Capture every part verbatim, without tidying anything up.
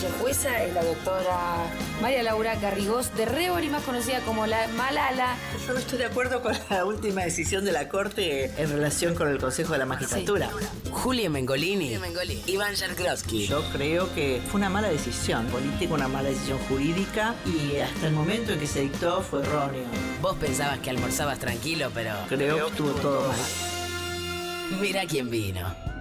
noche jueza es la doctora María Laura Garrigós de Réboli, más conocida como la Malala. Yo no estoy de acuerdo con la última decisión de la Corte en relación con el Consejo de la Magistratura. Sí. Julia Mengolini, Julia Mengolini, Iván Jarkowski. Yo creo que fue una mala decisión política, una mala decisión jurídica, y hasta el momento en que se dictó fue erróneo. Vos pensabas que almorzabas tranquilo, pero... Creo que estuvo todo mal. Mira quién vino.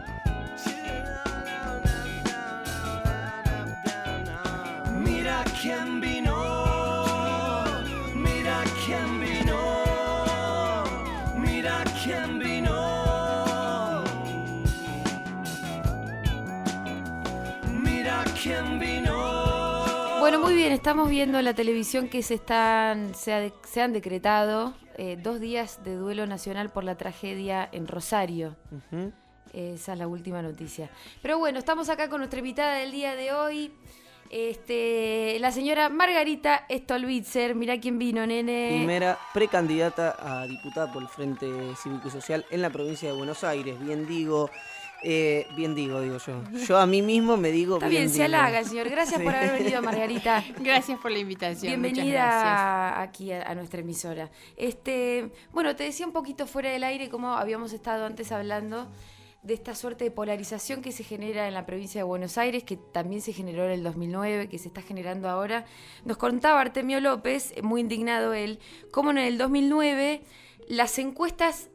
Mira quién vino, mira quién vino, mira quién vino, mira quién vino. Bueno, muy bien, estamos viendo en la televisión que se están se, ha de, se han decretado eh, dos días de duelo nacional por la tragedia en Rosario. Uh-huh. Esa es la última noticia. Pero bueno, estamos acá con nuestra invitada del día de hoy. Este, la señora Margarita Stolbizer, mirá quién vino, nene. Primera precandidata a diputada por el Frente Cívico y Social en la provincia de Buenos Aires. Bien digo, eh, bien digo, digo yo. Yo a mí mismo me digo Está bien, bien, digo. Se halaga, señor. Gracias por haber venido, Margarita. Gracias por la invitación. Bienvenida aquí a, a nuestra emisora. Este, bueno, te decía un poquito fuera del aire cómo habíamos estado antes hablando de esta suerte de polarización que se genera en la provincia de Buenos Aires, que también se generó en el dos mil nueve, que se está generando ahora. Nos contaba Artemio López, muy indignado él, cómo en el dos mil nueve las encuestas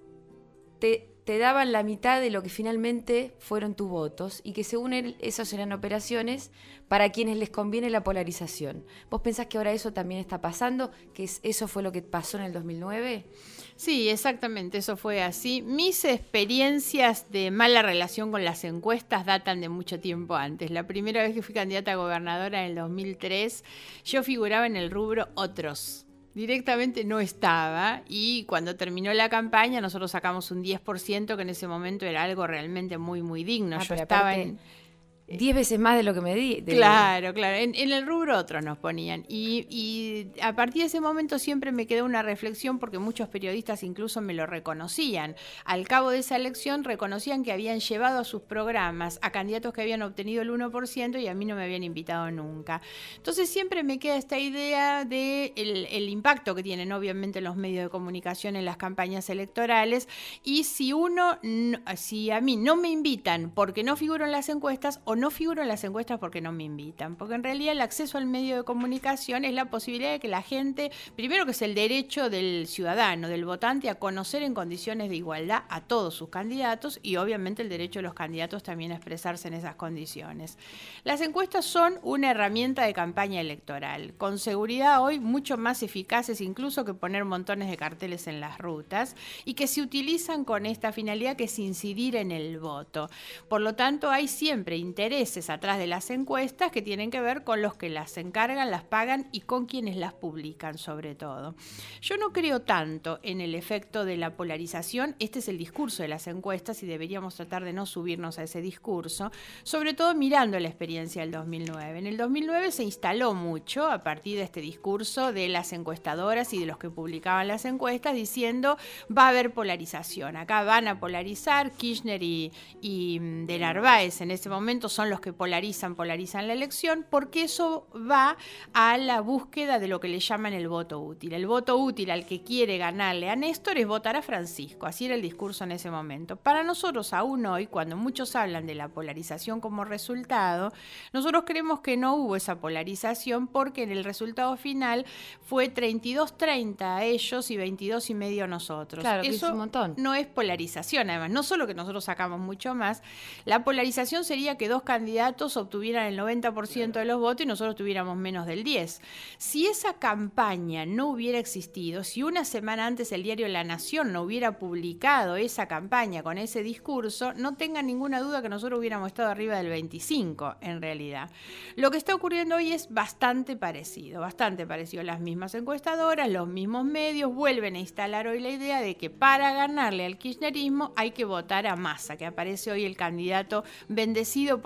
te, te daban la mitad de lo que finalmente fueron tus votos, y que según él, esas eran operaciones para quienes les conviene la polarización. ¿Vos pensás que ahora eso también está pasando? ¿Que es, eso fue lo que pasó en el dos mil nueve? Sí, exactamente, eso fue así. Mis experiencias de mala relación con las encuestas datan de mucho tiempo antes. La primera vez que fui candidata a gobernadora en el dos mil tres, yo figuraba en el rubro otros. Directamente no estaba, y cuando terminó la campaña nosotros sacamos un diez por ciento, que en ese momento era algo realmente muy, muy digno. Ah, yo estaba en... Diez veces más de lo que me di. De... Claro, claro. En, en el rubro otros nos ponían. Y, y a partir de ese momento siempre me quedó una reflexión, porque muchos periodistas incluso me lo reconocían. Al cabo de esa elección reconocían que habían llevado a sus programas a candidatos que habían obtenido el uno por ciento y a mí no me habían invitado nunca. Entonces siempre me queda esta idea de el, el impacto que tienen obviamente los medios de comunicación en las campañas electorales, y si uno, no, si a mí no me invitan porque no figuro en las encuestas, o no figuro en las encuestas porque no me invitan, porque en realidad el acceso al medio de comunicación es la posibilidad de que la gente, primero que es el derecho del ciudadano, del votante, a conocer en condiciones de igualdad a todos sus candidatos, y obviamente el derecho de los candidatos también a expresarse en esas condiciones. Las encuestas son una herramienta de campaña electoral, con seguridad hoy mucho más eficaces incluso que poner montones de carteles en las rutas, y que se utilizan con esta finalidad que es incidir en el voto. Por lo tanto, hay siempre interés intereses atrás de las encuestas que tienen que ver con los que las encargan, las pagan y con quienes las publican sobre todo. Yo no creo tanto en el efecto de la polarización. Este es el discurso de las encuestas y deberíamos tratar de no subirnos a ese discurso, sobre todo mirando la experiencia del dos mil nueve. En el dos mil nueve se instaló mucho a partir de este discurso de las encuestadoras y de los que publicaban las encuestas diciendo va a haber polarización, acá van a polarizar. Kirchner y, y de Narváez en ese momento son los que polarizan, polarizan la elección, porque eso va a la búsqueda de lo que le llaman el voto útil. El voto útil al que quiere ganarle a Néstor es votar a Francisco, así era el discurso en ese momento. Para nosotros aún hoy, cuando muchos hablan de la polarización como resultado, nosotros creemos que no hubo esa polarización, porque en el resultado final fue treinta y dos treinta a ellos y veintidós y medio a nosotros. Claro, que eso es un montón. No es polarización, además, no solo que nosotros sacamos mucho más, la polarización sería que dos candidatos obtuvieran el noventa por ciento de los votos y nosotros tuviéramos menos del diez por ciento. Si esa campaña no hubiera existido, si una semana antes el diario La Nación no hubiera publicado esa campaña con ese discurso, no tengan ninguna duda que nosotros hubiéramos estado arriba del veinticinco en realidad. Lo que está ocurriendo hoy es bastante parecido, bastante parecido. Las mismas encuestadoras, los mismos medios vuelven a instalar hoy la idea de que para ganarle al kirchnerismo hay que votar a Massa, que aparece hoy el candidato bendecido por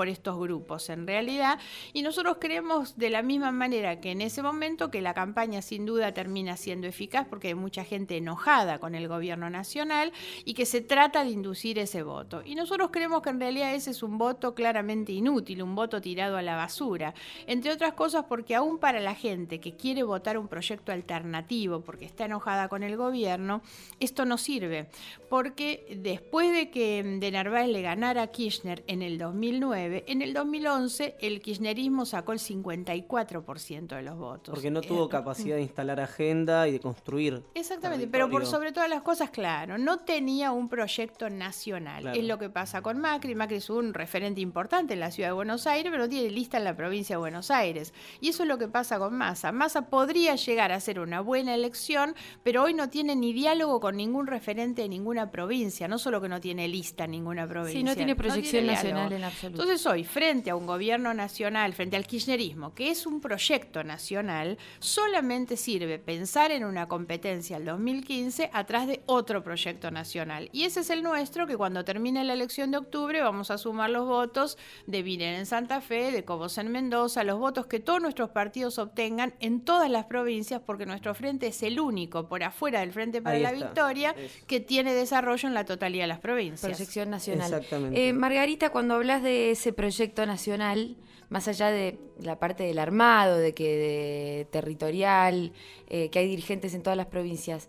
por estos grupos en realidad, y nosotros creemos de la misma manera que en ese momento que la campaña sin duda termina siendo eficaz porque hay mucha gente enojada con el gobierno nacional y que se trata de inducir ese voto. Y nosotros creemos que en realidad ese es un voto claramente inútil, un voto tirado a la basura, entre otras cosas porque aún para la gente que quiere votar un proyecto alternativo porque está enojada con el gobierno, esto no sirve, porque después de que de Narváez le ganara a Kirchner en el dos mil nueve, en el dos mil once el kirchnerismo sacó el cincuenta y cuatro por ciento de los votos. Porque no tuvo eh, capacidad de instalar agenda y de construir. Exactamente, pero por sobre todas las cosas, claro, no tenía un proyecto nacional. Claro. Es lo que pasa con Macri. Macri es un referente importante en la ciudad de Buenos Aires, pero no tiene lista en la provincia de Buenos Aires. Y eso es lo que pasa con Massa. Massa podría llegar a ser una buena elección, pero hoy no tiene ni diálogo con ningún referente de ninguna provincia. No solo que no tiene lista en ninguna provincia. Sí, no tiene proyección no tiene nacional diálogo. En absoluto. Entonces hoy, frente a un gobierno nacional, frente al kirchnerismo, que es un proyecto nacional, solamente sirve pensar en una competencia el dos mil quince atrás de otro proyecto nacional. Y ese es el nuestro, que cuando termine la elección de octubre vamos a sumar los votos de Viner en Santa Fe, de Cobos en Mendoza, los votos que todos nuestros partidos obtengan en todas las provincias, porque nuestro frente es el único, por afuera del Frente para Ahí la está. Victoria, Es. que tiene desarrollo en la totalidad de las provincias. Proyección nacional. Exactamente. Eh, Margarita, cuando hablas de ese proyecto nacional, más allá de la parte del armado, de que de territorial, eh, que hay dirigentes en todas las provincias,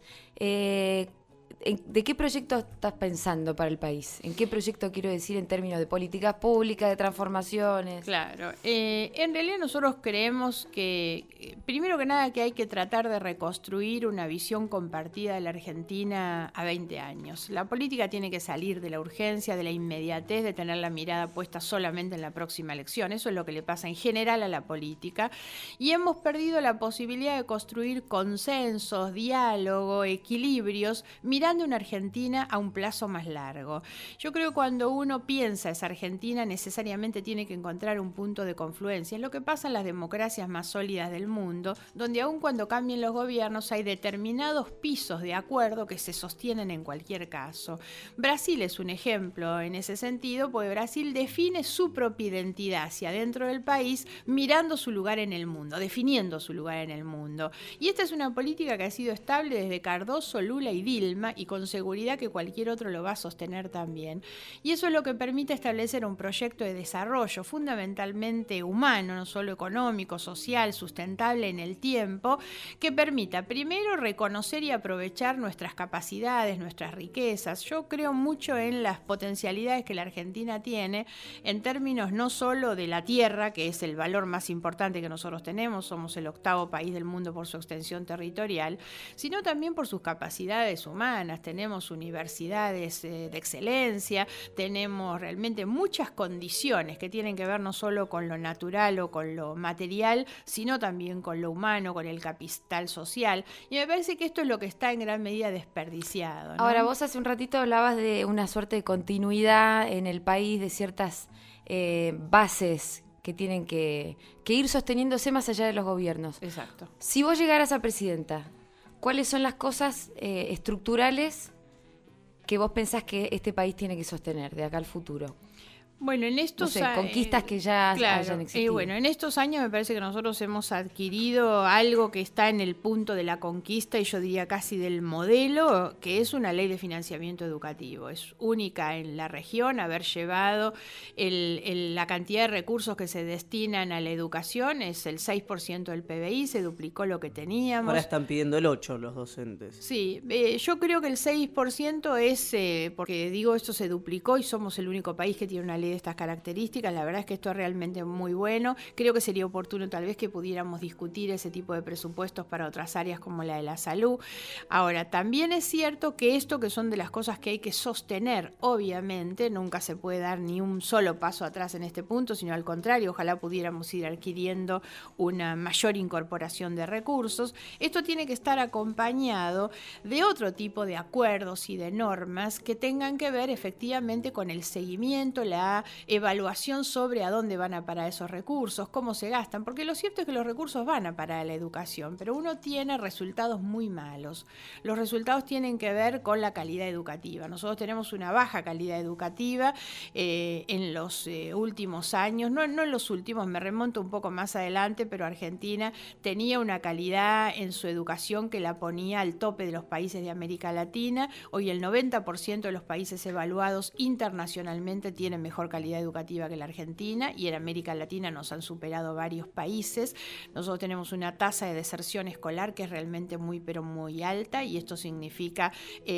eh, ¿de qué proyecto estás pensando para el país? ¿En qué proyecto quiero decir en términos de políticas públicas, de transformaciones? Claro, eh, en realidad nosotros creemos que, eh, primero que nada, que hay que tratar de reconstruir una visión compartida de la Argentina a veinte años. La política tiene que salir de la urgencia, de la inmediatez, de tener la mirada puesta solamente en la próxima elección. Eso es lo que le pasa en general a la política. Y hemos perdido la posibilidad de construir consensos, diálogo, equilibrios, mirando una Argentina a un plazo más largo. Yo creo que cuando uno piensa esa Argentina necesariamente tiene que encontrar un punto de confluencia. Es lo que pasa en las democracias más sólidas del mundo, donde aun cuando cambien los gobiernos hay determinados pisos de acuerdo que se sostienen en cualquier caso. Brasil es un ejemplo en ese sentido, porque Brasil define su propia identidad hacia dentro del país mirando su lugar en el mundo, definiendo su lugar en el mundo. Y esta es una política que ha sido estable desde Cardoso, Lula y Dilma, y con seguridad que cualquier otro lo va a sostener también. Y eso es lo que permite establecer un proyecto de desarrollo fundamentalmente humano, no solo económico, social, sustentable en el tiempo, que permita primero reconocer y aprovechar nuestras capacidades, nuestras riquezas. Yo creo mucho en las potencialidades que la Argentina tiene en términos no solo de la tierra, que es el valor más importante que nosotros tenemos, somos el octavo país del mundo por su extensión territorial, sino también por sus capacidades humanas. Tenemos universidades eh, de excelencia, tenemos realmente muchas condiciones que tienen que ver no solo con lo natural o con lo material, sino también con lo humano, con el capital social. Y me parece que esto es lo que está en gran medida desperdiciado, ¿no? Ahora, vos hace un ratito hablabas de una suerte de continuidad en el país, de ciertas eh, bases que tienen que, que ir sosteniéndose más allá de los gobiernos. Exacto. Si vos llegaras a presidenta, ¿cuáles son las cosas eh, estructurales que vos pensás que este país tiene que sostener de acá al futuro? Bueno, en estos no sé, conquistas que ya claro, hayan existido. Eh, bueno, en estos años me parece que nosotros hemos adquirido algo que está en el punto de la conquista y yo diría casi del modelo, que es una ley de financiamiento educativo. Es única en la región haber llevado el, el, la cantidad de recursos que se destinan a la educación, es el seis por ciento del P B I, se duplicó lo que teníamos. Ahora están pidiendo el ocho por ciento los docentes. Sí, eh, yo creo que el seis por ciento es, eh, porque digo, esto se duplicó y somos el único país que tiene una ley de estas características. La verdad es que esto es realmente muy bueno. Creo que sería oportuno tal vez que pudiéramos discutir ese tipo de presupuestos para otras áreas como la de la salud. Ahora, también es cierto que esto, que son de las cosas que hay que sostener, obviamente, nunca se puede dar ni un solo paso atrás en este punto, sino al contrario, ojalá pudiéramos ir adquiriendo una mayor incorporación de recursos. Esto tiene que estar acompañado de otro tipo de acuerdos y de normas que tengan que ver efectivamente con el seguimiento, la la evaluación sobre a dónde van a parar esos recursos, cómo se gastan, porque lo cierto es que los recursos van a parar a la educación, pero uno tiene resultados muy malos. Los resultados tienen que ver con la calidad educativa. Nosotros tenemos una baja calidad educativa eh, en los eh, últimos años, no, no en los últimos, me remonto un poco más adelante, pero Argentina tenía una calidad en su educación que la ponía al tope de los países de América Latina. Hoy el noventa por ciento de los países evaluados internacionalmente tienen mejor calidad educativa que la Argentina, y en América Latina nos han superado varios países. Nosotros tenemos una tasa de deserción escolar que es realmente muy, pero muy alta, y esto significa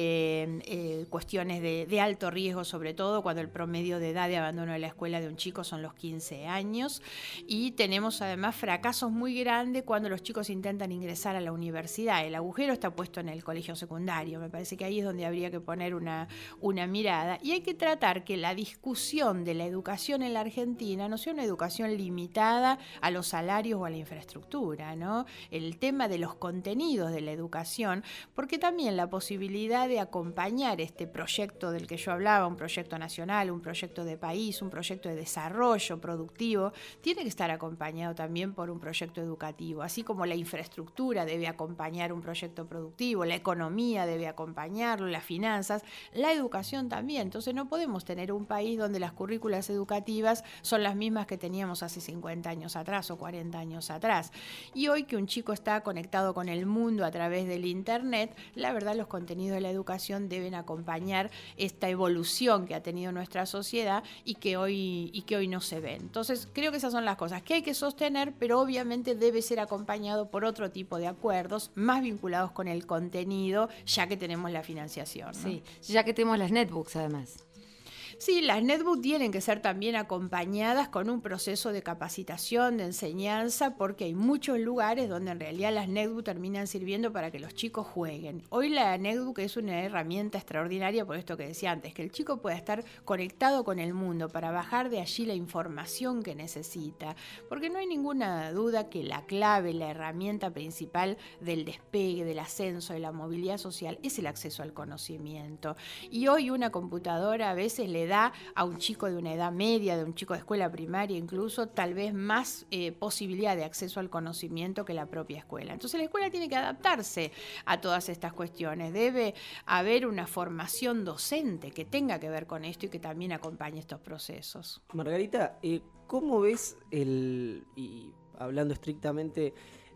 eh, eh, cuestiones de, de alto riesgo, sobre todo cuando el promedio de edad de abandono de la escuela de un chico son los quince años, y tenemos además fracasos muy grandes cuando los chicos intentan ingresar a la universidad. El agujero está puesto en el colegio secundario, me parece que ahí es donde habría que poner una, una mirada, y hay que tratar que la discusión de la educación en la Argentina no sea una educación limitada a los salarios o a la infraestructura, ¿no? El tema de los contenidos de la educación, porque también la posibilidad de acompañar este proyecto del que yo hablaba, un proyecto nacional, un proyecto de país, un proyecto de desarrollo productivo, tiene que estar acompañado también por un proyecto educativo, así como la infraestructura debe acompañar un proyecto productivo, la economía debe acompañarlo, las finanzas, la educación también. Entonces no podemos tener un país donde las currículas educativas son las mismas que teníamos hace cincuenta años atrás o cuarenta años atrás. Y hoy que un chico está conectado con el mundo a través del internet, la verdad los contenidos de la educación deben acompañar esta evolución que ha tenido nuestra sociedad y que hoy, y que hoy no se ven. Entonces creo que esas son las cosas que hay que sostener, pero obviamente debe ser acompañado por otro tipo de acuerdos más vinculados con el contenido, ya que tenemos la financiación, ¿no? Sí, ya que tenemos las netbooks además. Sí, las netbooks tienen que ser también acompañadas con un proceso de capacitación, de enseñanza, porque hay muchos lugares donde en realidad las netbooks terminan sirviendo para que los chicos jueguen. Hoy la netbook es una herramienta extraordinaria por esto que decía antes, que el chico pueda estar conectado con el mundo para bajar de allí la información que necesita, porque no hay ninguna duda que la clave, la herramienta principal del despegue, del ascenso, de la movilidad social es el acceso al conocimiento. Y hoy una computadora a veces le da a un chico de una edad media, de un chico de escuela primaria incluso, tal vez más eh, posibilidad de acceso al conocimiento que la propia escuela. Entonces la escuela tiene que adaptarse a todas estas cuestiones. Debe haber una formación docente que tenga que ver con esto y que también acompañe estos procesos. Margarita, eh, ¿cómo ves el, y hablando estrictamente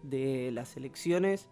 de las elecciones,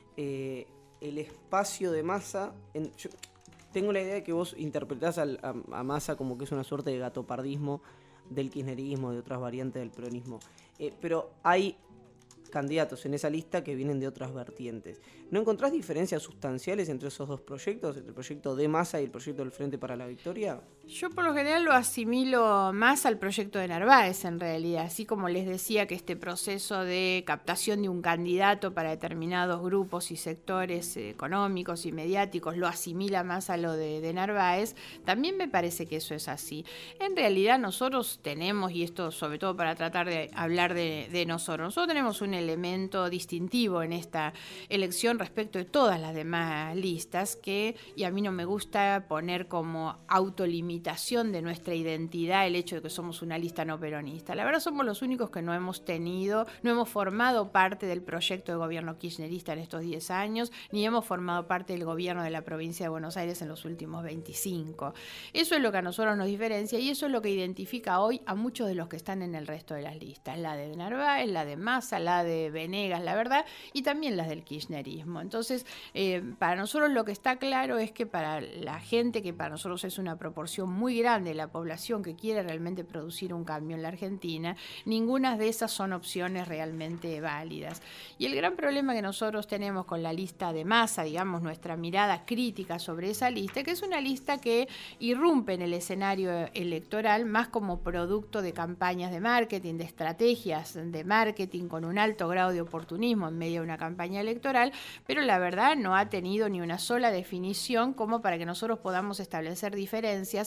eh, el espacio de Massa? En, yo, Tengo la idea de que vos interpretás al, a, a Massa como que es una suerte de gatopardismo del kirchnerismo, de otras variantes del peronismo. Eh, pero hay candidatos en esa lista que vienen de otras vertientes. ¿No encontrás diferencias sustanciales entre esos dos proyectos, entre el proyecto de Massa y el proyecto del Frente para la Victoria? Yo por lo general lo asimilo más al proyecto de Narváez en realidad, así como les decía que este proceso de captación de un candidato para determinados grupos y sectores económicos y mediáticos lo asimila más a lo de, de Narváez, también me parece que eso es así. En realidad nosotros tenemos, y esto sobre todo para tratar de hablar de, de nosotros, nosotros tenemos un elemento distintivo en esta elección respecto de todas las demás listas, que, y a mí no me gusta poner como autolimitación de nuestra identidad el hecho de que somos una lista no peronista. La verdad somos los únicos que no hemos tenido, no hemos formado parte del proyecto de gobierno kirchnerista en estos diez años, ni hemos formado parte del gobierno de la provincia de Buenos Aires en los últimos veinticinco. Eso es lo que a nosotros nos diferencia y eso es lo que identifica hoy a muchos de los que están en el resto de las listas, la de Narváez, la de Massa, la de Venegas, la verdad, y también las del kirchnerismo. Entonces, eh, para nosotros lo que está claro es que para la gente, que para nosotros es una proporción muy grande de la población que quiere realmente producir un cambio en la Argentina, ninguna de esas son opciones realmente válidas. Y el gran problema que nosotros tenemos con la lista de Massa, digamos, nuestra mirada crítica sobre esa lista, que es una lista que irrumpe en el escenario electoral más como producto de campañas de marketing, de estrategias de marketing con un alto grado de oportunismo en medio de una campaña electoral, pero la verdad no ha tenido ni una sola definición como para que nosotros podamos establecer diferencias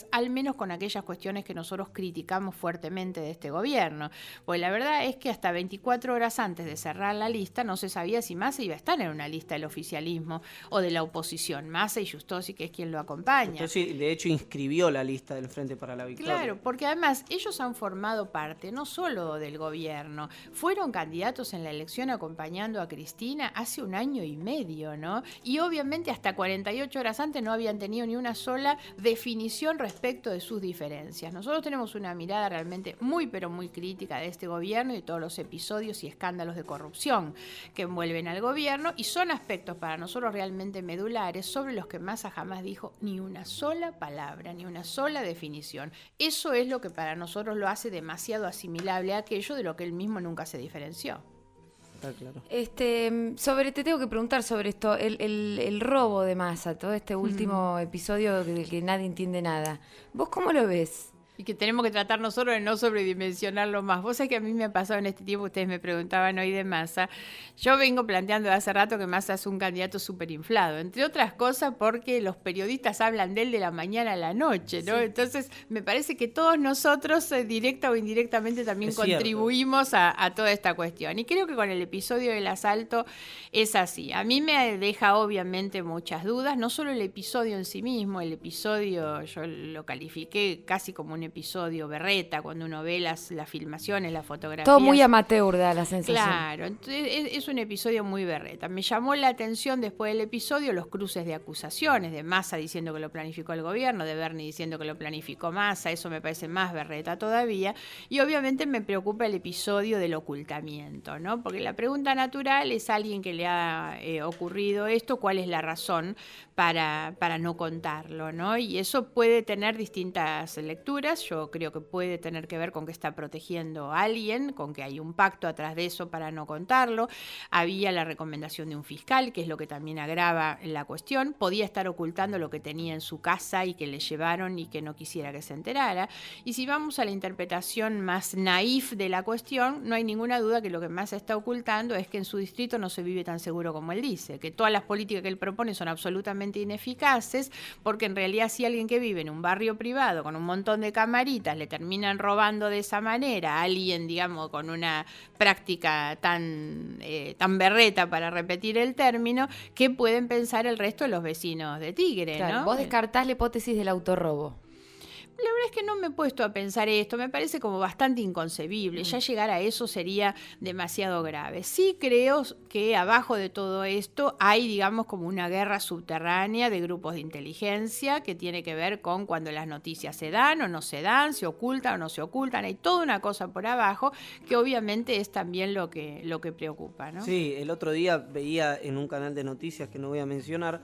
acuerdas, al menos con aquellas cuestiones que nosotros criticamos fuertemente de este gobierno. Pues la verdad es que hasta veinticuatro horas antes de cerrar la lista no se sabía si Massa iba a estar en una lista del oficialismo o de la oposición. Massa y Giustossi, que es quien lo acompaña. Entonces, de hecho, inscribió la lista del Frente para la Victoria. Claro, porque además ellos han formado parte no solo del gobierno, fueron candidatos en la elección acompañando a Cristina hace un año y medio, ¿no? Y obviamente hasta cuarenta y ocho horas antes no habían tenido ni una sola definición respecto de sus diferencias. Nosotros tenemos una mirada realmente muy pero muy crítica de este gobierno y todos los episodios y escándalos de corrupción que envuelven al gobierno, y son aspectos para nosotros realmente medulares sobre los que Massa jamás dijo ni una sola palabra, ni una sola definición. Eso es lo que para nosotros lo hace demasiado asimilable a aquello de lo que él mismo nunca se diferenció. Está claro. Este, sobre, te tengo que preguntar sobre esto, el, el, el robo de Massa, todo este último mm. episodio del que nadie entiende nada. ¿Vos cómo lo ves? Y que tenemos que tratar nosotros de no sobredimensionarlo más. Vos sabés que a mí me ha pasado en este tiempo, ustedes me preguntaban hoy de Massa. Yo vengo planteando de hace rato que Massa es un candidato súper inflado, entre otras cosas porque los periodistas hablan de él de la mañana a la noche, ¿no? Sí. Entonces, me parece que todos nosotros, eh, directa o indirectamente, también es contribuimos a, a toda esta cuestión. Y creo que con el episodio del asalto es así. A mí me deja obviamente muchas dudas, no solo el episodio en sí mismo, el episodio yo lo califiqué casi como un episodio berreta, cuando uno ve las, las filmaciones, las fotografías. Todo muy amateur da la sensación. Claro, entonces es, es un episodio muy berreta. Me llamó la atención después del episodio los cruces de acusaciones, de Massa diciendo que lo planificó el gobierno, de Bernie diciendo que lo planificó Massa, eso me parece más berreta todavía, y obviamente me preocupa el episodio del ocultamiento, ¿no? Porque la pregunta natural es a alguien que le ha eh, ocurrido esto, ¿cuál es la razón para, para no contarlo, ¿no? Y eso puede tener distintas lecturas. Yo creo que puede tener que ver con que está protegiendo a alguien, con que hay un pacto atrás de eso para no contarlo. Había la recomendación de un fiscal, que es lo que también agrava la cuestión. Podía estar ocultando lo que tenía en su casa y que le llevaron y que no quisiera que se enterara. Y si vamos a la interpretación más naif de la cuestión, no hay ninguna duda que lo que más está ocultando es que en su distrito no se vive tan seguro como él dice, que todas las políticas que él propone son absolutamente ineficaces, porque en realidad si alguien que vive en un barrio privado con un montón de camaritas le terminan robando de esa manera a alguien, digamos, con una práctica tan, eh, tan berreta, para repetir el término, ¿qué pueden pensar el resto de los vecinos de Tigre? Claro, ¿no? Vos descartás la hipótesis del autorrobo. La verdad es que no me he puesto a pensar esto, me parece como bastante inconcebible, ya llegar a eso sería demasiado grave. Sí creo que abajo de todo esto hay, digamos, como una guerra subterránea de grupos de inteligencia que tiene que ver con cuando las noticias se dan o no se dan, se ocultan o no se ocultan, hay toda una cosa por abajo que obviamente es también lo que, lo que preocupa, ¿no? Sí, el otro día veía en un canal de noticias que no voy a mencionar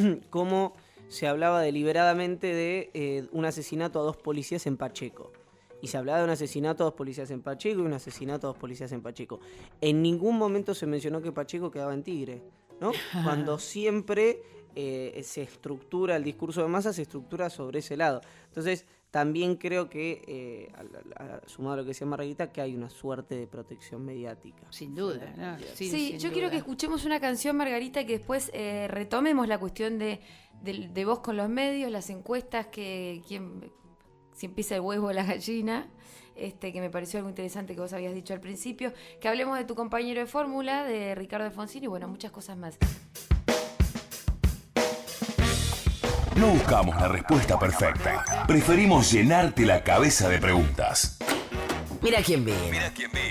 cómo se hablaba deliberadamente de eh, un asesinato a dos policías en Pacheco. Y se hablaba de un asesinato a dos policías en Pacheco y un asesinato a dos policías en Pacheco. En ningún momento se mencionó que Pacheco quedaba en Tigre, ¿no? Cuando siempre eh, se estructura el discurso de Massa, se estructura sobre ese lado. Entonces, también creo que, eh, a, a, a, sumado a lo que decía Margarita, que hay una suerte de protección mediática. Sin duda, ¿no? Sí, sí yo duda. quiero que escuchemos una canción, Margarita, y que después eh, retomemos la cuestión de, de, de vos con los medios, las encuestas, que quién, si empieza el huevo o la gallina, este, que me pareció algo interesante que vos habías dicho al principio, que hablemos de tu compañero de fórmula, de Ricardo Alfonsín, y bueno, muchas cosas más. No buscamos la respuesta perfecta. Preferimos llenarte la cabeza de preguntas. Mira quién vino. Mira quién vino.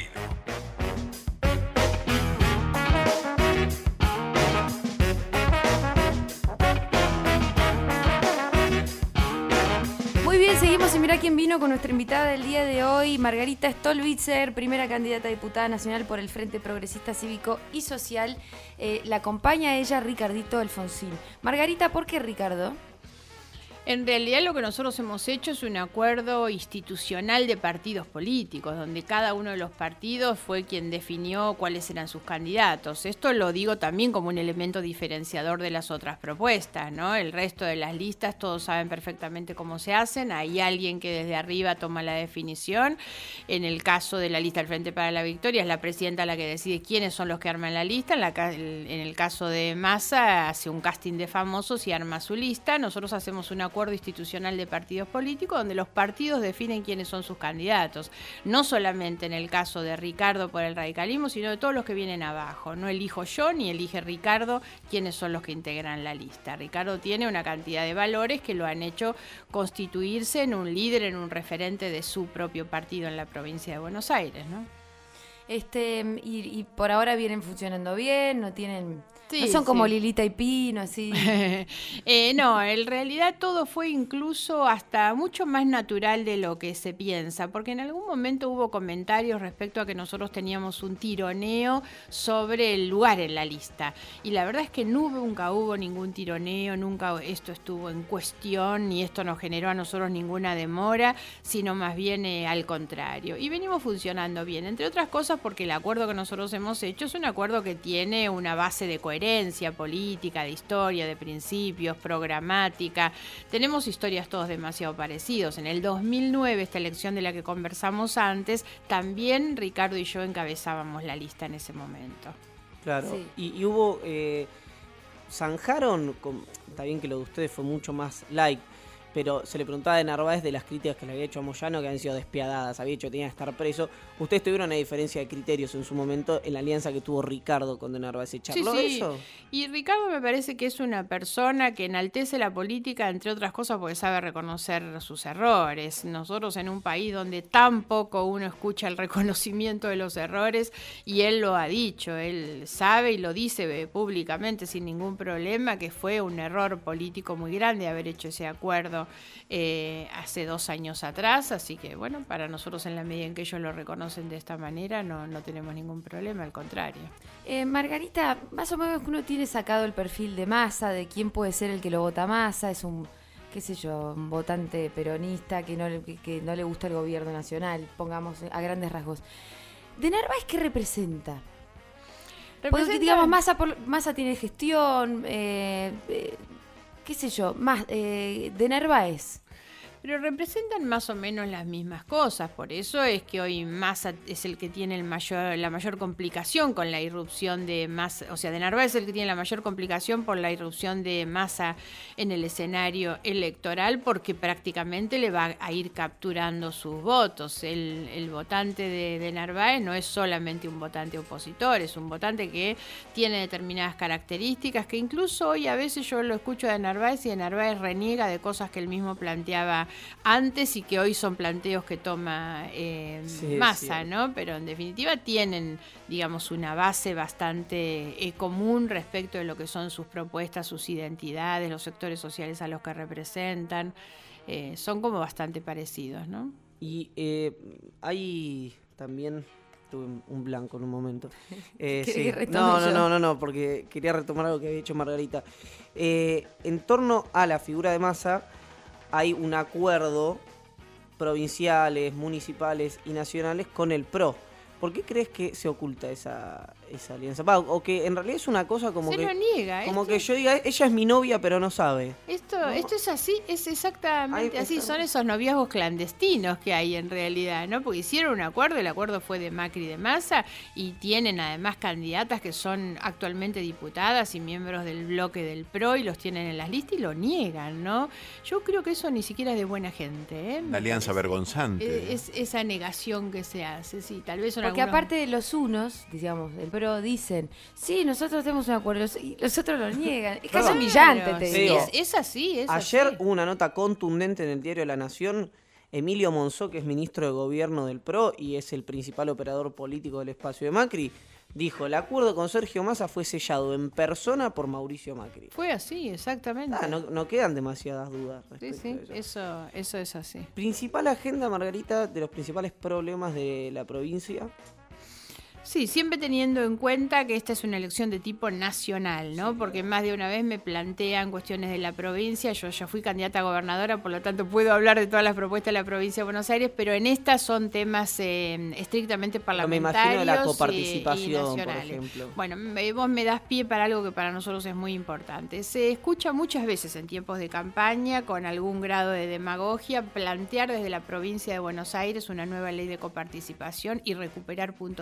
Muy bien, seguimos en Mirá quién vino con nuestra invitada del día de hoy, Margarita Stolbizer, primera candidata a diputada nacional por el Frente Progresista Cívico y Social. Eh, la acompaña a ella Ricardito Alfonsín. Margarita, ¿por qué Ricardo? En realidad lo que nosotros hemos hecho es un acuerdo institucional de partidos políticos, donde cada uno de los partidos fue quien definió cuáles eran sus candidatos. Esto lo digo también como un elemento diferenciador de las otras propuestas, ¿no? El resto de las listas todos saben perfectamente cómo se hacen, hay alguien que desde arriba toma la definición. En el caso de la lista del Frente para la Victoria es la presidenta la que decide quiénes son los que arman la lista. En, la, en el caso de Massa hace un casting de famosos y arma su lista. Nosotros hacemos una acuerdo institucional de partidos políticos donde los partidos definen quiénes son sus candidatos. No solamente en el caso de Ricardo por el radicalismo, sino de todos los que vienen abajo. No elijo yo ni elige Ricardo quiénes son los que integran la lista. Ricardo tiene una cantidad de valores que lo han hecho constituirse en un líder, en un referente de su propio partido en la provincia de Buenos Aires, ¿no? Este, y, y por ahora vienen funcionando bien, no tienen... Sí, no son como sí. Lilita y Pino, así. eh, no, en realidad todo fue incluso hasta mucho más natural de lo que se piensa, porque en algún momento hubo comentarios respecto a que nosotros teníamos un tironeo sobre el lugar en la lista. Y la verdad es que nunca hubo ningún tironeo, nunca esto estuvo en cuestión, ni esto nos generó a nosotros ninguna demora, sino más bien eh, al contrario. Y venimos funcionando bien, entre otras cosas porque el acuerdo que nosotros hemos hecho es un acuerdo que tiene una base de coherencia política, de historia, de principios, programática. Tenemos historias todos demasiado parecidos. En el dos mil nueve, esta elección de la que conversamos antes, también Ricardo y yo encabezábamos la lista en ese momento. Claro, Sí. y, y hubo... Eh, zanjaron, con, está bien que lo de ustedes fue mucho más light, pero se le preguntaba de Narváez de las críticas que le había hecho a Moyano, que habían sido despiadadas, había dicho que tenía que estar preso. Ustedes tuvieron una diferencia de criterios en su momento en la alianza que tuvo Ricardo con de Narváez. ¿Se charló Sí, de sí. eso? Y Ricardo me parece que es una persona que enaltece la política, entre otras cosas, porque sabe reconocer sus errores. Nosotros en un país donde tan poco uno escucha el reconocimiento de los errores, y él lo ha dicho, él sabe y lo dice públicamente sin ningún problema, que fue un error político muy grande haber hecho ese acuerdo eh, hace dos años atrás. Así que, bueno, para nosotros, en la medida en que ellos lo reconocen de esta manera, no, no tenemos ningún problema, al contrario. Eh, Margarita, más o menos uno tiene sacado el perfil de Massa, de quién puede ser el que lo vota Massa. Es un, qué sé yo, un votante peronista que no, le- que, que no le gusta el gobierno nacional, pongamos a grandes rasgos. ¿De Narváez qué representa? Porque, Representa- digamos, Massa, por, Massa tiene gestión, eh, eh, qué sé yo, más eh, de Narváez. Pero representan más o menos las mismas cosas, por eso es que hoy Massa es el que tiene el mayor, la mayor complicación con la irrupción de Massa, o sea, de Narváez es el que tiene la mayor complicación por la irrupción de Massa en el escenario electoral, porque prácticamente le va a ir capturando sus votos. El, el votante de, de Narváez no es solamente un votante opositor, es un votante que tiene determinadas características, que incluso hoy a veces yo lo escucho de Narváez y de Narváez reniega de cosas que él mismo planteaba antes y que hoy son planteos que toma eh, Sí, es Massa, cierto. ¿no? Pero en definitiva tienen, digamos, una base bastante eh, común respecto de lo que son sus propuestas, sus identidades, los sectores sociales a los que representan. Eh, son como bastante parecidos, ¿no? Y eh, hay también... Tuve un- un blanco en un momento. Eh, ¿Querés sí. que retome No, no, yo? no, no, no, porque quería retomar algo que había dicho Margarita. Eh, en torno a la figura de Massa hay un acuerdo provinciales, municipales y nacionales con el P R O. ¿Por qué crees que se oculta esa, esa alianza? Va, o que en realidad es una cosa como Se que... lo niega. Como esto, que yo diga, ella es mi novia, pero no sabe. esto, ¿no? esto es así, es exactamente Ahí así. está. Son esos noviazgos clandestinos que hay en realidad, ¿no? Porque hicieron un acuerdo, el acuerdo fue de Macri y de Massa, y tienen además candidatas que son actualmente diputadas y miembros del bloque del P R O, y los tienen en las listas y lo niegan, ¿no? Yo creo que eso ni siquiera es de buena gente, ¿eh? La alianza vergonzante. Eh, Es esa negación que se hace, sí, tal vez son Porque algunos- aparte de los unos, digamos, el PRO dicen, sí, nosotros tenemos un acuerdo, y los otros lo niegan. Es casi Claro. humillante, te sí, digo. es, es así, es Ayer así. hubo una nota contundente en el diario La Nación. Emilio Monzó, que es ministro de Gobierno del P R O y es el principal operador político del espacio de Macri, dijo, el acuerdo con Sergio Massa fue sellado en persona por Mauricio Macri. Fue así, exactamente. Ah, no, no quedan demasiadas dudas sí, respecto sí, a eso. eso, eso es así. Principal agenda, Margarita, de los principales problemas de la provincia. Sí, siempre teniendo en cuenta que esta es una elección de tipo nacional, ¿no? Porque más de una vez me plantean cuestiones de la provincia. Yo ya fui candidata a gobernadora, por lo tanto puedo hablar de todas las propuestas de la provincia de Buenos Aires, pero en estas son temas eh, estrictamente Pero me parlamentarios imagino de la y- y coparticipación, por nacionales. ejemplo. Bueno, me- vos me das pie para algo que para nosotros es muy importante. Se escucha muchas veces en tiempos de campaña, con algún grado de demagogia, plantear desde la provincia de Buenos Aires una nueva ley de coparticipación y recuperar puntos de coparticipación.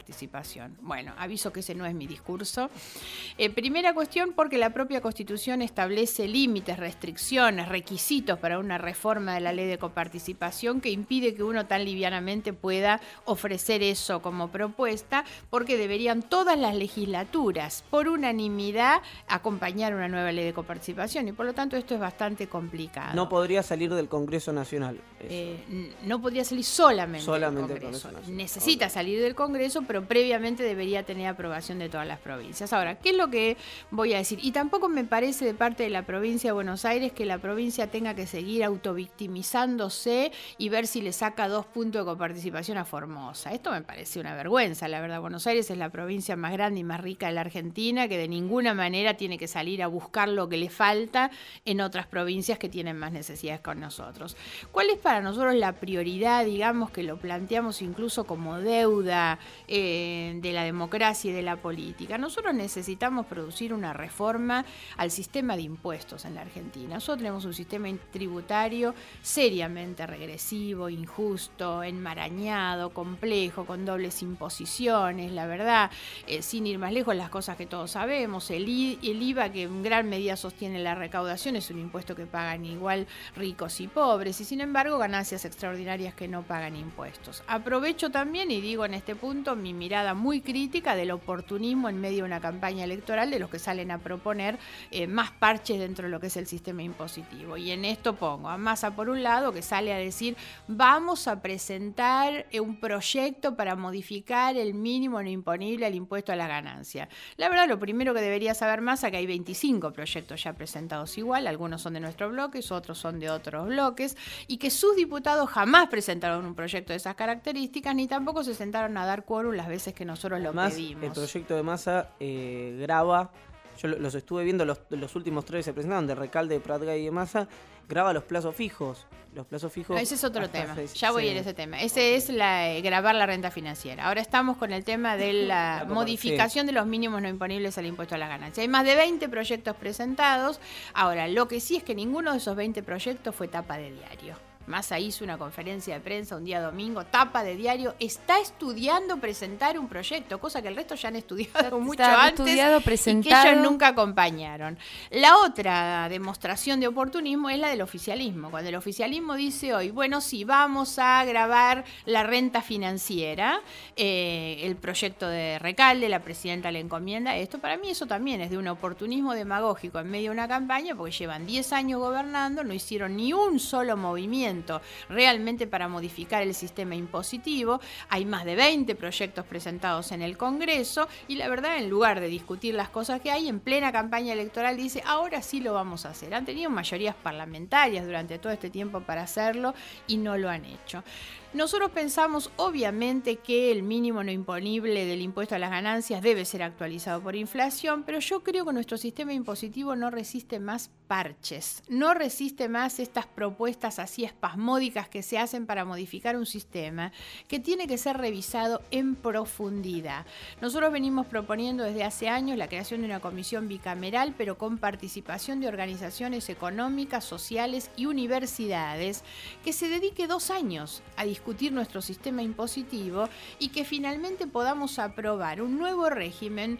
coparticipación. Bueno, aviso que ese no es mi discurso. Eh, primera cuestión, porque la propia Constitución establece límites, restricciones, requisitos para una reforma de la ley de coparticipación que impide que uno tan livianamente pueda ofrecer eso como propuesta, porque deberían todas las legislaturas, por unanimidad, acompañar una nueva ley de coparticipación, y por lo tanto esto es bastante complicado. No podría salir del Congreso Nacional. Eh, no podría salir solamente, solamente del Congreso. Congreso Nacional. Necesita okay. salir del Congreso, pero previamente debería tener aprobación de todas las provincias. Ahora, ¿qué es lo que voy a decir? Y tampoco me parece de parte de la provincia de Buenos Aires que la provincia tenga que seguir autovictimizándose y ver si le saca dos puntos de coparticipación a Formosa. Esto me parece una vergüenza, la verdad. Buenos Aires es la provincia más grande y más rica de la Argentina, que de ninguna manera tiene que salir a buscar lo que le falta en otras provincias que tienen más necesidades con nosotros. ¿Cuál es para nosotros la prioridad, digamos, que lo planteamos incluso como deuda eh, de la democracia y de la política? Nosotros necesitamos producir una reforma al sistema de impuestos en la Argentina. Nosotros tenemos un sistema tributario seriamente regresivo, injusto, enmarañado, complejo, con dobles imposiciones, la verdad, eh, sin ir más lejos, las cosas que todos sabemos, el, I, el I V A, que en gran medida sostiene la recaudación, es un impuesto que pagan igual ricos y pobres, y sin embargo ganancias extraordinarias que no pagan impuestos. Aprovecho también y digo en este punto mi mirada muy crítica del oportunismo en medio de una campaña electoral de los que salen a proponer eh, más parches dentro de lo que es el sistema impositivo. Y en esto pongo a Massa por un lado, que sale a decir vamos a presentar un proyecto para modificar el mínimo no imponible al impuesto a la ganancia. La verdad, lo primero que debería saber Massa, que hay veinticinco proyectos ya presentados igual, algunos son de nuestro bloque, otros son de otros bloques, y que sus diputados jamás presentaron un proyecto de esas características, ni tampoco se sentaron a dar quórum las veces que nosotros lo Además, pedimos. El proyecto de Massa eh, graba, yo los estuve viendo, los, los últimos tres se presentaron, de Recalde, Pratgay y de Massa, graba los plazos fijos. Los plazos fijos. No, ese es otro tema. Seis, ya voy sí. a ir a ese tema. Ese es la, eh, grabar la renta financiera. Ahora estamos con el tema de la, la modificación sí. de los mínimos no imponibles al impuesto a la ganancia. Hay más de veinte proyectos presentados. Ahora, lo que sí es que ninguno de esos veinte proyectos fue tapa de diario. Massa hizo una conferencia de prensa un día domingo, tapa de diario, está estudiando presentar un proyecto, cosa que el resto ya han estudiado mucho antes estudiado, presentado. Y que ellos nunca acompañaron. La otra demostración de oportunismo es la del oficialismo. Cuando el oficialismo dice hoy, bueno, sí, vamos a grabar la renta financiera, eh, el proyecto de Recalde, la presidenta le encomienda esto, para mí eso también es de un oportunismo demagógico en medio de una campaña, porque llevan diez años gobernando, no hicieron ni un solo movimiento realmente para modificar el sistema impositivo. Hay más de veinte proyectos presentados en el Congreso y la verdad, en lugar de discutir las cosas que hay, en plena campaña electoral dice, ahora sí lo vamos a hacer. Han tenido mayorías parlamentarias durante todo este tiempo para hacerlo y no lo han hecho. Nosotros pensamos, obviamente, que el mínimo no imponible del impuesto a las ganancias debe ser actualizado por inflación, pero yo creo que nuestro sistema impositivo no resiste más parches, no resiste más estas propuestas así espasmódicas que se hacen para modificar un sistema que tiene que ser revisado en profundidad. Nosotros venimos proponiendo desde hace años la creación de una comisión bicameral, pero con participación de organizaciones económicas, sociales y universidades, que se dedique dos años a discutir nuestro sistema impositivo y que finalmente podamos aprobar un nuevo régimen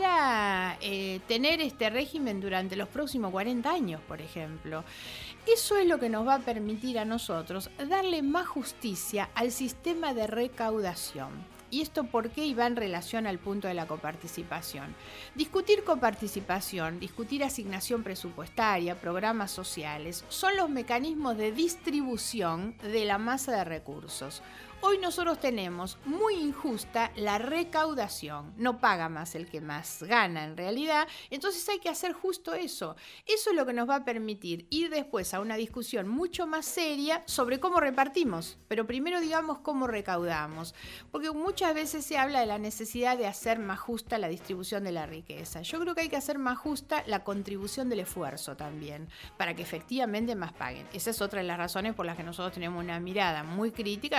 para eh, tener este régimen durante los próximos cuarenta años, por ejemplo. Eso es lo que nos va a permitir a nosotros darle más justicia al sistema de recaudación. ¿Y esto por qué? Y va en relación al punto de la coparticipación. Discutir coparticipación, discutir asignación presupuestaria, programas sociales, son los mecanismos de distribución de la masa de recursos. Hoy nosotros tenemos muy injusta la recaudación, no paga más el que más gana en realidad, entonces hay que hacer justo eso. Eso es lo que nos va a permitir ir después a una discusión mucho más seria sobre cómo repartimos, pero primero digamos cómo recaudamos, porque muchas veces se habla de la necesidad de hacer más justa la distribución de la riqueza. Yo creo que hay que hacer más justa la contribución del esfuerzo también, para que efectivamente más paguen. Esa es otra de las razones por las que nosotros tenemos una mirada muy crítica respecto a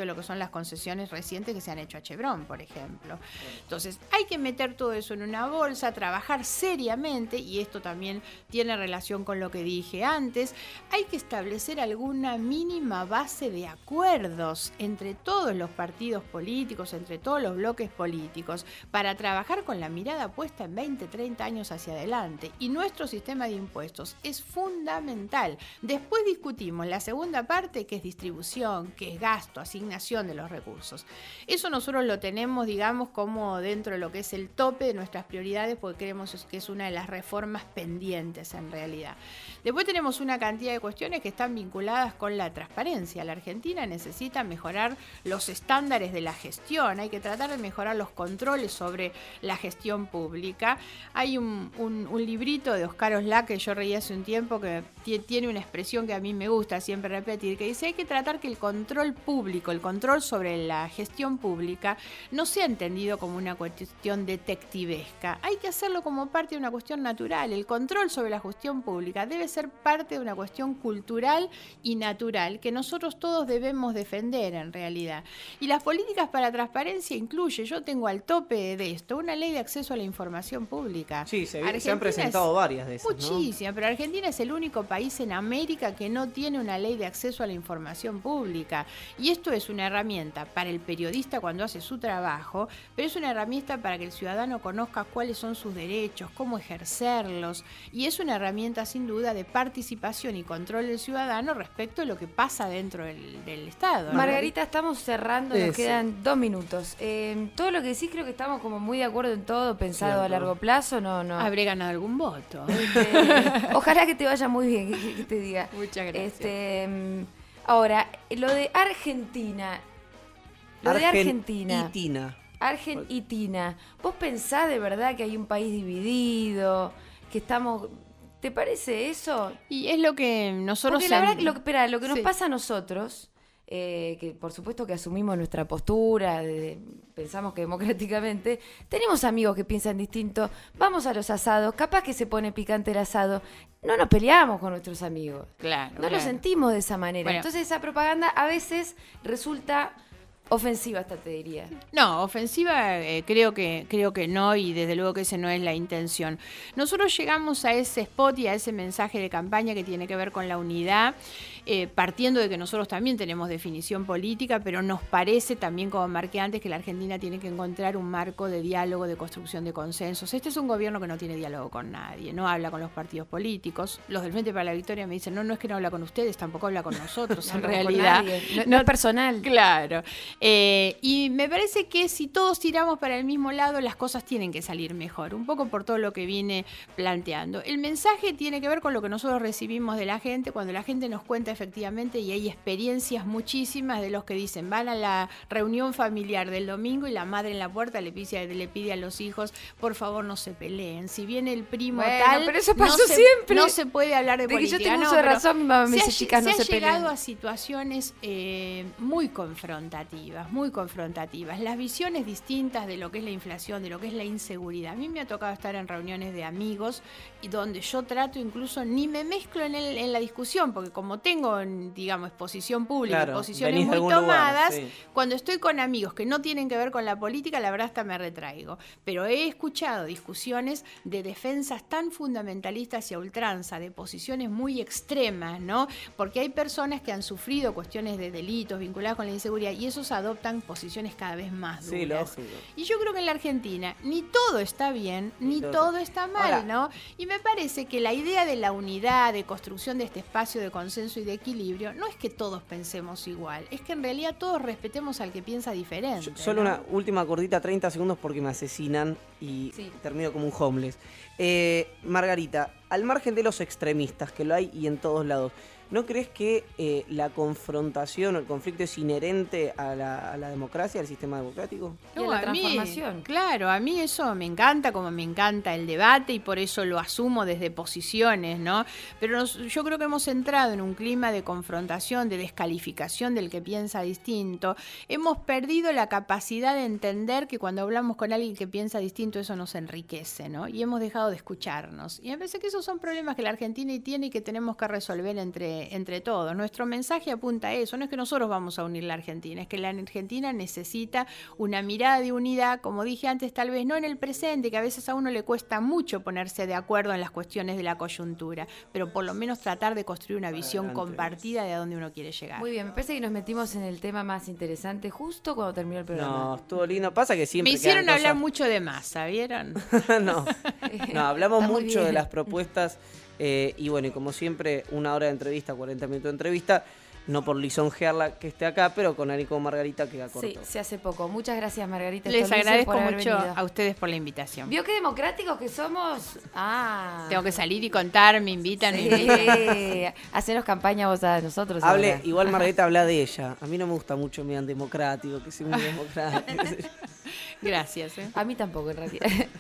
lo que son las concesiones recientes que se han hecho a Chevron, por ejemplo. Entonces, hay que meter todo eso en una bolsa, trabajar seriamente, y esto también tiene relación con lo que dije antes. Hay que establecer alguna mínima base de acuerdos entre todos los partidos políticos, entre todos los bloques políticos, para trabajar con la mirada puesta en veinte, treinta años hacia adelante. Y nuestro sistema de impuestos es fundamental. Después discutimos la segunda parte, que es distribución, que es gasto, asignación de los recursos. Eso nosotros lo tenemos, digamos, como dentro de lo que es el tope de nuestras prioridades, porque creemos que es una de las reformas pendientes en realidad. Después tenemos una cantidad de cuestiones que están vinculadas con la transparencia. La Argentina necesita mejorar los estándares de la gestión, hay que tratar de mejorar los controles sobre la gestión pública. Hay un, un, un librito de Oscar Oslak que yo reí hace un tiempo que t- tiene una expresión que a mí me gusta siempre repetir, que dice: hay que tratar que el control público, el control sobre la gestión pública, no sea entendido como una cuestión detectivesca. Hay que hacerlo como parte de una cuestión natural. El control sobre la gestión pública debe ser parte de una cuestión cultural y natural que nosotros todos debemos defender en realidad. Y las políticas para transparencia incluye, yo tengo al tope de esto, una ley de acceso a la información pública. Sí, se, se han presentado varias de esas, muchísimas, ¿no? Pero Argentina es el único país en América que no tiene una ley de acceso a la información pública. Y esto es una herramienta para el periodista cuando hace su trabajo, pero es una herramienta para que el ciudadano conozca cuáles son sus derechos, cómo ejercerlos, y es una herramienta sin duda de participación y control del ciudadano respecto de lo que pasa dentro del, del Estado, ¿no? Margarita, estamos cerrando, nos Eso. quedan dos minutos. Eh, todo lo que decís, creo que estamos como muy de acuerdo en todo, pensado Cierto. a largo plazo, no, no. Habré ganado algún voto. Este, ojalá que te vaya muy bien, que, que te diga. Muchas gracias. Este, mm, ahora, lo de Argentina. Lo de Argentina. Argentina. Argentina. ¿Vos pensás de verdad que hay un país dividido? Que estamos. ¿Te parece eso? Y es lo que nosotros... Porque la en- verdad, lo, que- espera, lo que nos Sí. pasa a nosotros, eh, que por supuesto que asumimos nuestra postura, de- pensamos que democráticamente, tenemos amigos que piensan distinto, vamos a los asados, capaz que se pone picante el asado, no nos peleamos con nuestros amigos, Claro, no lo claro. sentimos de esa manera. Bueno. Entonces esa propaganda a veces resulta ofensiva, hasta te diría. No, ofensiva eh, creo que creo que no, y desde luego que esa no es la intención. Nosotros llegamos a ese spot y a ese mensaje de campaña que tiene que ver con la unidad, eh, partiendo de que nosotros también tenemos definición política, pero nos parece también, como marqué antes, que la Argentina tiene que encontrar un marco de diálogo, de construcción de consensos. Este es un gobierno que no tiene diálogo con nadie, no habla con los partidos políticos. Los del Frente para la Victoria me dicen, no, no es que no habla con ustedes, tampoco habla con nosotros, en No, con realidad. nadie. No- no es personal. Claro. Eh, y me parece que si todos tiramos para el mismo lado, las cosas tienen que salir mejor, un poco por todo lo que vine planteando. El mensaje tiene que ver con lo que nosotros recibimos de la gente, cuando la gente nos cuenta efectivamente, y hay experiencias muchísimas de los que dicen, van a la reunión familiar del domingo y la madre en la puerta le pide, le pide a los hijos, por favor no se peleen, si viene el primo Bueno, tal, pero eso no pasó se- siempre. no se puede hablar de, De que yo política. tengo No, uso de pero razón, mi mamá me se dice, ha- chicas, no se se ha llegado peleen. a situaciones eh, muy confrontativas, muy confrontativas. Las visiones distintas de lo que es la inflación, de lo que es la inseguridad. A mí me ha tocado estar en reuniones de amigos y donde yo trato, incluso ni me mezclo en, el- en la discusión, porque como tengo, digamos, exposición pública, Claro, posiciones venís de muy algún lugar, tomadas, sí. cuando estoy con amigos que no tienen que ver con la política, la verdad hasta me retraigo. Pero he escuchado discusiones de defensas tan fundamentalistas y a ultranza, de posiciones muy extremas, ¿no? Porque hay personas que han sufrido cuestiones de delitos vinculados con la inseguridad y esos adoptan posiciones cada vez más duras. Sí, lógico. Y yo creo que en la Argentina ni todo está bien, ni todo todo está mal, Ahora- ¿no? Y me parece que la idea de la unidad, de construcción de este espacio de consenso y de equilibrio, no es que todos pensemos igual, es que en realidad todos respetemos al que piensa diferente. Yo- Solo ¿no? una última cortita, treinta segundos porque me asesinan y Sí. termino como un homeless. Eh, Margarita, al margen de los extremistas, que lo hay y en todos lados, ¿no crees que eh, la confrontación o el conflicto es inherente a la, a la democracia, al sistema democrático? Y a la mí, transformación. claro, a mí eso me encanta, como me encanta el debate y por eso lo asumo desde posiciones, ¿no? Pero nos- yo creo que hemos entrado en un clima de confrontación, de descalificación del que piensa distinto. Hemos perdido la capacidad de entender que cuando hablamos con alguien que piensa distinto eso nos enriquece, ¿no? Y hemos dejado de escucharnos. Y me parece que esos son problemas que la Argentina tiene y que tenemos que resolver entre entre, entre todos. Nuestro mensaje apunta a eso, no es que nosotros vamos a unir la Argentina, es que la Argentina necesita una mirada de unidad, como dije antes, tal vez no en el presente, que a veces a uno le cuesta mucho ponerse de acuerdo en las cuestiones de la coyuntura, pero por lo menos tratar de construir una visión Adelante. compartida de a dónde uno quiere llegar. Muy bien, me parece que nos metimos en el tema más interesante justo cuando terminó el programa. No, estuvo lindo. Pasa que siempre Me hicieron quedan hablar cosas- mucho de masa, ¿vieron? no, no, hablamos Está muy mucho de bien. las propuestas eh, y bueno, y como siempre, una hora de entrevista, cuarenta minutos de entrevista, no por lisonjearla que esté acá, pero con Arico Margarita queda corto. Sí, se hace poco. Muchas gracias, Margarita. Les Stolbizer, agradezco por haber mucho venido. a ustedes por la invitación. ¿Vio qué democráticos que somos? Ah. Tengo que salir y contar, me invitan, me Sí. invitan. Hacenos campaña vos a nosotros. Hable, ahora. igual Margarita habla de ella. A mí no me gusta mucho me digan democrático, que soy muy democrático. Gracias. ¿eh? A mí tampoco, en realidad.